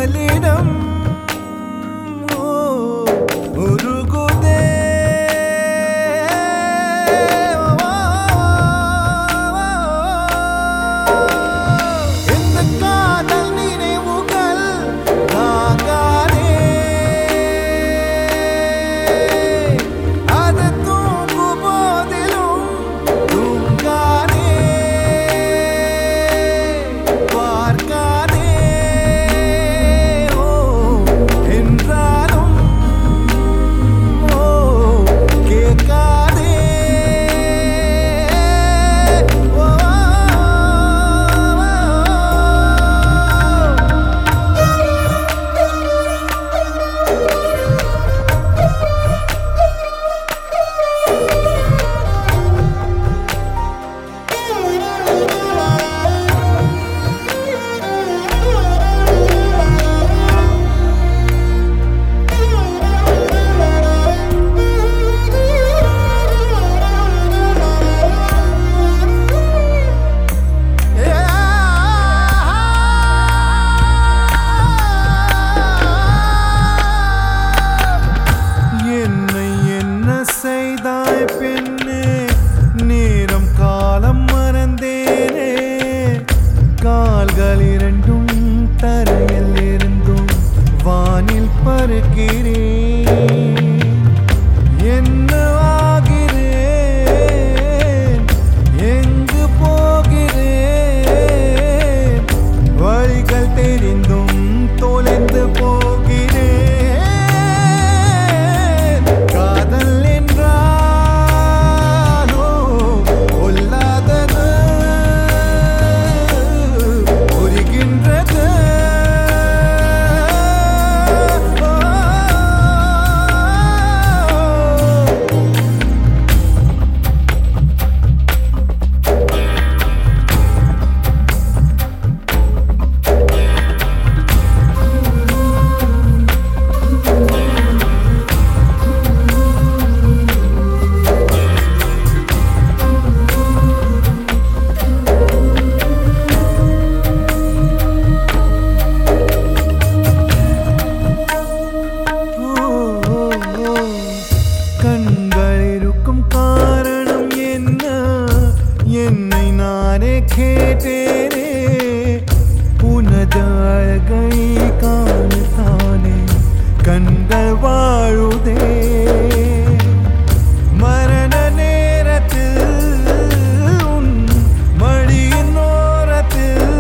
முதலிடம் உருகுதே இந்த காதல் நினைவுகள் தாங்காதே அது தூங்கும் போதிலும் தூங்காதே பார்க்காதே என்றாலும் கேட்காதே பெண்ணே நேரம் காலம் மறந்தேனே கால்கள் இரண்டும் தரையில் இருந்தும் வானில் பறக்கிறேன் என்ன ஆகிறேன் எங்கு போகிறேன் வழிகள் தெரிந்தும் தொலைந்து போகிறேன் காதல் காரணம் என்ன என்னை நானே கேட்டேனே உனது அழகை காணத்தானே கண்கள் வாழுதே மரண நேரத்தில் உன் மடியின் ஓரத்தில்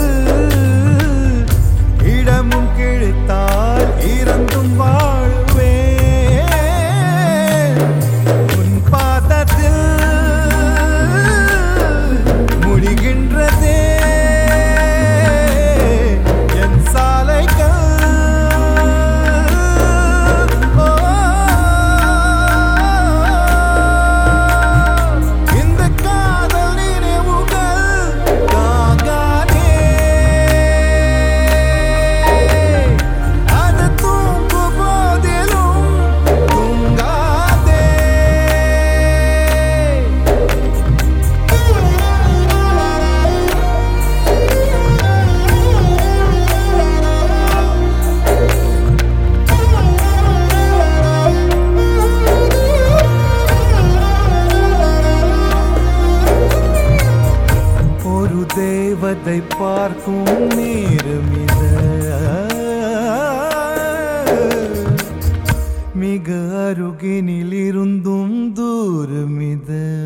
இடமும் கிழித்தால் இறந்தும் வாழுவே முடிகின்றதே என் சாலைகள் இந்த காதல் நினைவுகள் தாங்காதே அது தூங்கும் போதிலும் தூங்காதே ஒரு தேவதை பார்க்கும் நேரம் இது மிக அருகினில் இருந்தும் தூரம் இது